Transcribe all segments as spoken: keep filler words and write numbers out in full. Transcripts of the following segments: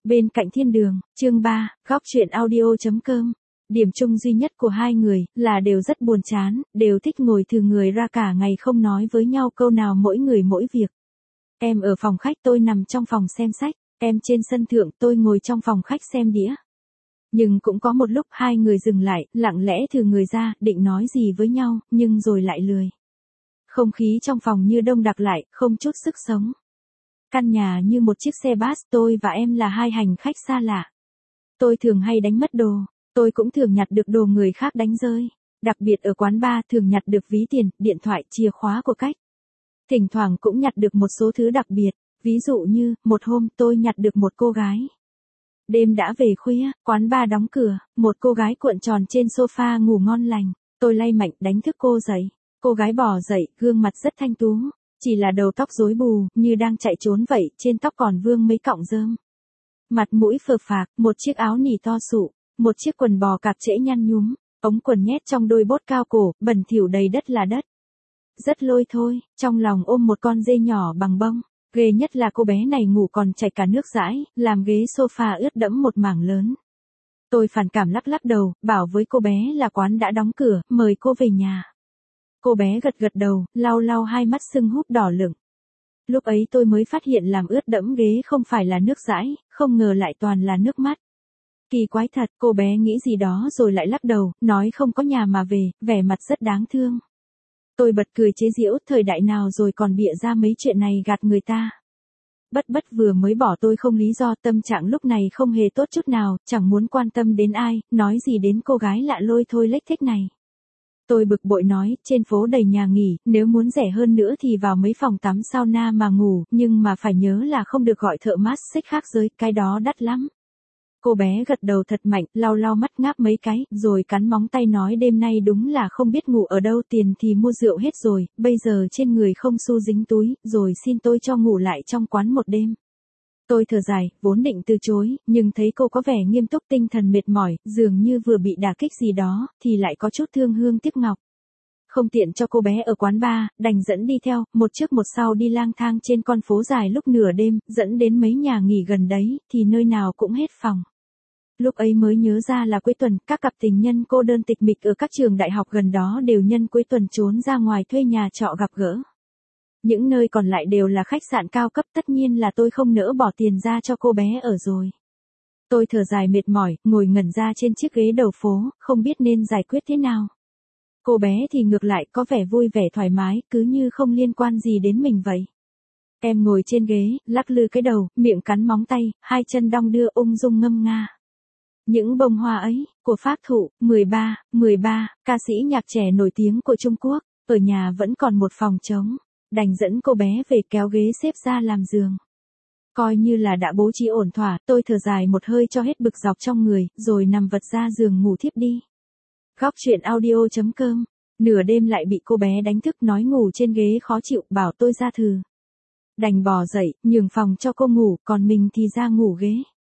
Bên cạnh thiên đường, chương ba, góc chuyện audio.com. Điểm chung duy nhất của hai người là đều rất buồn chán, đều thích ngồi thừ người ra cả ngày không nói với nhau câu nào, mỗi người mỗi việc. Em ở phòng khách, tôi nằm trong phòng xem sách, em trên sân thượng, tôi ngồi trong phòng khách xem đĩa. Nhưng cũng có một lúc hai người dừng lại, lặng lẽ thừ người ra, định nói gì với nhau, nhưng rồi lại lười. Không khí trong phòng như đông đặc lại, không chút sức sống. Căn nhà như một chiếc xe bus, tôi và em là hai hành khách xa lạ. Tôi thường hay đánh mất đồ, tôi cũng thường nhặt được đồ người khác đánh rơi. Đặc biệt ở quán bar thường nhặt được ví tiền, điện thoại, chìa khóa của khách. Thỉnh thoảng cũng nhặt được một số thứ đặc biệt, ví dụ như, một hôm tôi nhặt được một cô gái. Đêm đã về khuya, quán bar đóng cửa, một cô gái cuộn tròn trên sofa ngủ ngon lành. Tôi lay mạnh đánh thức cô dậy. Cô gái bò dậy, gương mặt rất thanh tú. Chỉ là đầu tóc rối bù, như đang chạy trốn vậy, trên tóc còn vương mấy cọng rơm. Mặt mũi phờ phạc, một chiếc áo nỉ to sụ, một chiếc quần bò cạp trễ nhăn nhúm, ống quần nhét trong đôi bốt cao cổ, bẩn thỉu đầy đất là đất. Rất lôi thôi, trong lòng ôm một con dê nhỏ bằng bông. Ghê nhất là cô bé này ngủ còn chảy cả nước dãi, làm ghế sofa ướt đẫm một mảng lớn. Tôi phản cảm lắc lắc đầu, bảo với cô bé là quán đã đóng cửa, mời cô về nhà. Cô bé gật gật đầu, lau lau hai mắt sưng húp đỏ lửng. Lúc ấy tôi mới phát hiện làm ướt đẫm ghế không phải là nước dãi, không ngờ lại toàn là nước mắt. Kỳ quái thật, cô bé nghĩ gì đó rồi lại lắc đầu, nói không có nhà mà về, vẻ mặt rất đáng thương. Tôi bật cười chế giễu, thời đại nào rồi còn bịa ra mấy chuyện này gạt người ta. Bất bất vừa mới bỏ tôi không lý do, tâm trạng lúc này không hề tốt chút nào, chẳng muốn quan tâm đến ai, nói gì đến cô gái lạ lôi thôi lếch thếch này. Tôi bực bội nói, trên phố đầy nhà nghỉ, nếu muốn rẻ hơn nữa thì vào mấy phòng tắm sauna mà ngủ, nhưng mà phải nhớ là không được gọi thợ massage khác giới, cái đó đắt lắm. Cô bé gật đầu thật mạnh, lau lau mắt ngáp mấy cái, rồi cắn móng tay nói đêm nay đúng là không biết ngủ ở đâu, tiền thì mua rượu hết rồi, bây giờ trên người không xu dính túi, rồi xin tôi cho ngủ lại trong quán một đêm. Tôi thở dài, vốn định từ chối, nhưng thấy cô có vẻ nghiêm túc, tinh thần mệt mỏi, dường như vừa bị đả kích gì đó, thì lại có chút thương hương tiếc ngọc. Không tiện cho cô bé ở quán bar, đành dẫn đi theo, một trước một sau đi lang thang trên con phố dài lúc nửa đêm, dẫn đến mấy nhà nghỉ gần đấy, thì nơi nào cũng hết phòng. Lúc ấy mới nhớ ra là cuối tuần, các cặp tình nhân cô đơn tịch mịch ở các trường đại học gần đó đều nhân cuối tuần trốn ra ngoài thuê nhà trọ gặp gỡ. Những nơi còn lại đều là khách sạn cao cấp, tất nhiên là tôi không nỡ bỏ tiền ra cho cô bé ở rồi. Tôi thở dài mệt mỏi, ngồi ngẩn ra trên chiếc ghế đầu phố, không biết nên giải quyết thế nào. Cô bé thì ngược lại có vẻ vui vẻ thoải mái, cứ như không liên quan gì đến mình vậy. Em ngồi trên ghế, lắc lư cái đầu, miệng cắn móng tay, hai chân đong đưa ung dung ngâm nga. Những bông hoa ấy, của Pháp Thụ, mười ba, mười ba, ca sĩ nhạc trẻ nổi tiếng của Trung Quốc, ở nhà vẫn còn một phòng trống. Đành dẫn cô bé về kéo ghế xếp ra làm giường. Coi như là đã bố trí ổn thỏa, tôi thở dài một hơi cho hết bực dọc trong người, rồi nằm vật ra giường ngủ thiếp đi. Góc chuyện audio.com. Nửa đêm lại bị cô bé đánh thức nói ngủ trên ghế khó chịu, bảo tôi ra thừ. Đành bò dậy, nhường phòng cho cô ngủ, còn mình thì ra ngủ ghế.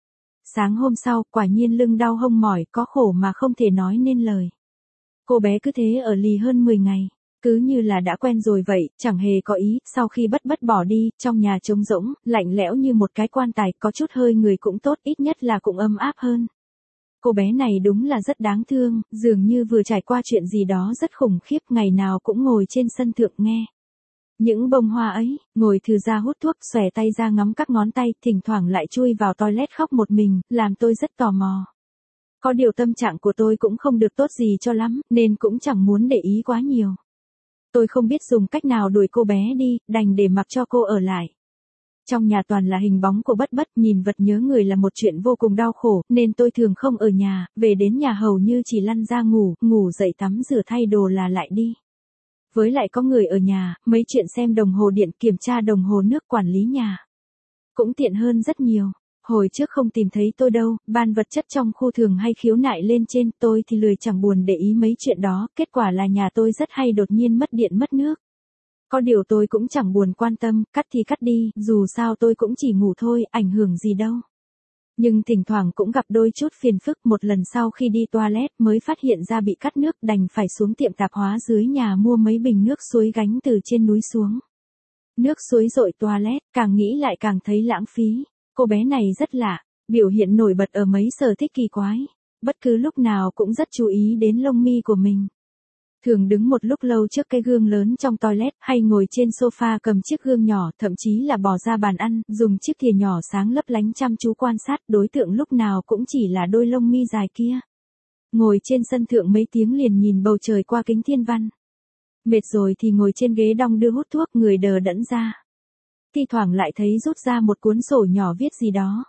Sáng hôm sau, quả nhiên lưng đau hông mỏi, có khổ mà không thể nói nên lời. Cô bé cứ thế ở lì hơn mười ngày. Cứ như là đã quen rồi vậy, chẳng hề có ý, sau khi bất bất bỏ đi, trong nhà trống rỗng, lạnh lẽo như một cái quan tài, có chút hơi người cũng tốt, ít nhất là cũng ấm áp hơn. Cô bé này đúng là rất đáng thương, dường như vừa trải qua chuyện gì đó rất khủng khiếp, ngày nào cũng ngồi trên sân thượng nghe. Những bông hoa ấy, ngồi thừ ra hút thuốc, xòe tay ra ngắm các ngón tay, thỉnh thoảng lại chui vào toilet khóc một mình, làm tôi rất tò mò. Có điều tâm trạng của tôi cũng không được tốt gì cho lắm, nên cũng chẳng muốn để ý quá nhiều. Tôi không biết dùng cách nào đuổi cô bé đi, đành để mặc cho cô ở lại. Trong nhà toàn là hình bóng của bất bất, nhìn vật nhớ người là một chuyện vô cùng đau khổ, nên tôi thường không ở nhà, về đến nhà hầu như chỉ lăn ra ngủ, ngủ dậy tắm rửa thay đồ là lại đi. Với lại có người ở nhà, mấy chuyện xem đồng hồ điện, kiểm tra đồng hồ nước, quản lý nhà. Cũng tiện hơn rất nhiều. Hồi trước không tìm thấy tôi đâu, ban vật chất trong khu thường hay khiếu nại lên trên, tôi thì lười chẳng buồn để ý mấy chuyện đó, kết quả là nhà tôi rất hay đột nhiên mất điện mất nước. Có điều tôi cũng chẳng buồn quan tâm, cắt thì cắt đi, dù sao tôi cũng chỉ ngủ thôi, ảnh hưởng gì đâu. Nhưng thỉnh thoảng cũng gặp đôi chút phiền phức, một lần sau khi đi toilet mới phát hiện ra bị cắt nước, đành phải xuống tiệm tạp hóa dưới nhà mua mấy bình nước suối gánh từ trên núi xuống. Nước suối dội toilet, càng nghĩ lại càng thấy lãng phí. Cô bé này rất lạ, Biểu hiện nổi bật ở mấy sở thích kỳ quái. Bất cứ lúc nào cũng rất chú ý đến lông mi của mình. Thường đứng một lúc lâu trước cái gương lớn trong toilet, hay ngồi trên sofa cầm chiếc gương nhỏ, thậm chí là bỏ ra bàn ăn, dùng chiếc thìa nhỏ sáng lấp lánh chăm chú quan sát, đối tượng lúc nào cũng chỉ là đôi lông mi dài kia. Ngồi trên sân thượng mấy tiếng liền nhìn bầu trời qua kính thiên văn. Mệt rồi thì ngồi trên ghế đong đưa hút thuốc, người đờ đẫn ra. Thi thoảng lại thấy rút ra một cuốn sổ nhỏ viết gì đó.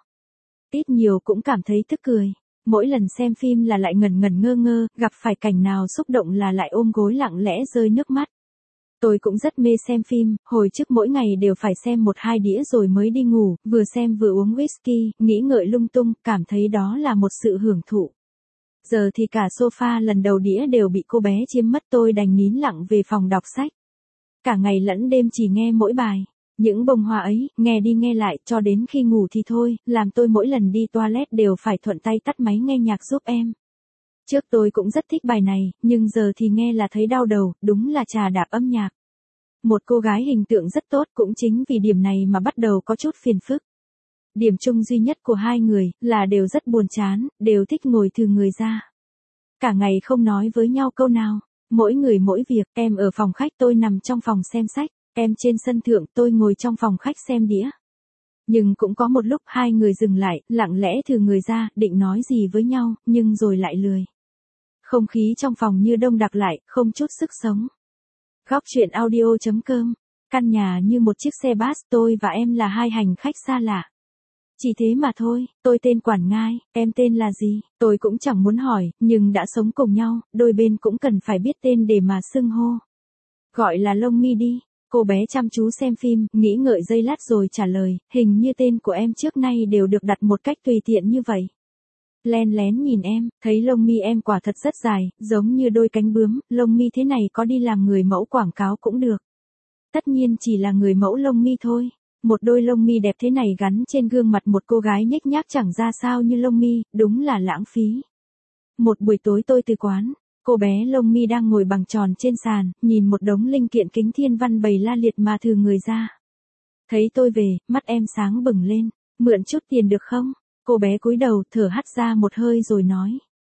Ít nhiều cũng cảm thấy tức cười. Mỗi lần xem phim là lại ngẩn ngẩn ngơ ngơ, gặp phải cảnh nào xúc động là lại ôm gối lặng lẽ rơi nước mắt. Tôi cũng rất mê xem phim, hồi trước mỗi ngày đều phải xem một hai đĩa rồi mới đi ngủ, vừa xem vừa uống whisky, nghĩ ngợi lung tung, cảm thấy đó là một sự hưởng thụ. Giờ thì cả sofa lần đầu đĩa đều bị cô bé chiếm mất, tôi đành nín lặng về phòng đọc sách. Cả ngày lẫn đêm chỉ nghe mỗi bài. Những bông hoa ấy, nghe đi nghe lại, cho đến khi ngủ thì thôi, làm tôi mỗi lần đi toilet đều phải thuận tay tắt máy nghe nhạc giúp em. Trước tôi cũng rất thích bài này, nhưng giờ thì nghe là thấy đau đầu, đúng là trà đạp âm nhạc. Một cô gái hình tượng rất tốt, cũng chính vì điểm này mà bắt đầu có chút phiền phức. Điểm chung duy nhất của hai người, là đều rất buồn chán, đều thích ngồi thừ người ra. Cả ngày không nói với nhau câu nào, mỗi người mỗi việc, em ở phòng khách, tôi nằm trong phòng xem sách. Em trên sân thượng, tôi ngồi trong phòng khách xem đĩa. Nhưng cũng có một lúc hai người dừng lại, lặng lẽ thừ người ra, định nói gì với nhau, nhưng rồi lại lười. Không khí trong phòng như đông đặc lại, không chút sức sống. Góc chuyện audio chấm com. Căn nhà như một chiếc xe bus, tôi và em là hai hành khách xa lạ. Chỉ thế mà thôi, tôi tên Quản Ngai, em tên là gì, tôi cũng chẳng muốn hỏi, nhưng đã sống cùng nhau, đôi bên cũng cần phải biết tên để mà xưng hô. Gọi là Lông Mi đi. Cô bé chăm chú xem phim, nghĩ ngợi giây lát rồi trả lời, hình như tên của em trước nay đều được đặt một cách tùy tiện như vậy. Len lén nhìn em, thấy lông mi em quả thật rất dài, giống như đôi cánh bướm, lông mi thế này có đi làm người mẫu quảng cáo cũng được. Tất nhiên chỉ là người mẫu lông mi thôi. Một đôi lông mi đẹp thế này gắn trên gương mặt một cô gái nhếch nhác chẳng ra sao như lông mi, đúng là lãng phí. Một buổi tối tôi từ quán. Cô bé lông mi đang ngồi bằng tròn trên sàn, nhìn một đống linh kiện kính thiên văn bày la liệt mà thừ người ra. Thấy tôi về, mắt em sáng bừng lên, mượn chút tiền được không? Cô bé cúi đầu, thở hắt ra một hơi rồi nói.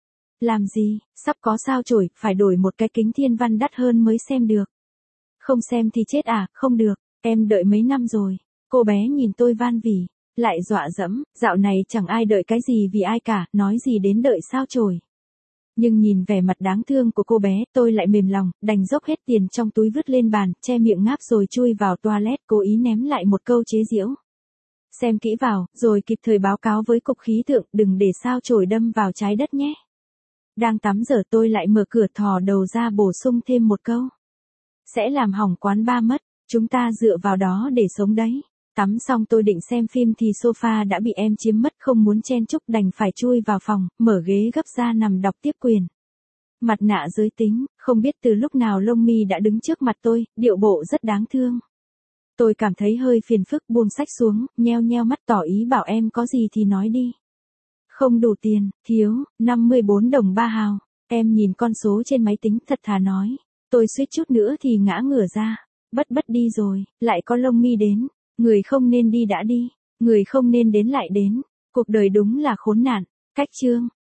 Làm gì, sắp có sao chổi, phải đổi một cái kính thiên văn đắt hơn mới xem được. Không xem thì chết à, không được, em đợi mấy năm rồi. Cô bé nhìn tôi van vỉ, lại dọa dẫm, dạo này chẳng ai đợi cái gì vì ai cả, nói gì đến đợi sao chổi. Nhưng nhìn vẻ mặt đáng thương của cô bé, tôi lại mềm lòng, đành dốc hết tiền trong túi vứt lên bàn, che miệng ngáp rồi chui vào toilet, cố ý ném lại một câu chế giễu. Xem kỹ vào, rồi kịp thời báo cáo với cục khí tượng, đừng để sao chổi đâm vào trái đất nhé. Đang tắm giờ tôi lại mở cửa thò đầu ra bổ sung thêm một câu. Sẽ làm hỏng quán bar mất, chúng ta dựa vào đó để sống đấy. Tắm xong tôi định xem phim thì sofa đã bị em chiếm mất, không muốn chen chúc đành phải chui vào phòng, mở ghế gấp ra nằm đọc tiếp quyền. Mặt nạ giới tính, không biết từ lúc nào lông mi đã đứng trước mặt tôi, điệu bộ rất đáng thương. Tôi cảm thấy hơi phiền phức, buông sách xuống, nheo nheo mắt tỏ ý bảo em có gì thì nói đi. Không đủ tiền, thiếu, năm mươi bốn đồng ba hào. Em nhìn con số trên máy tính thật thà nói. Tôi suýt chút nữa thì ngã ngửa ra. Bất bất đi rồi, lại có lông mi đến. Người không nên đi đã đi, người không nên đến lại đến. Cuộc đời đúng là khốn nạn. Cách chương.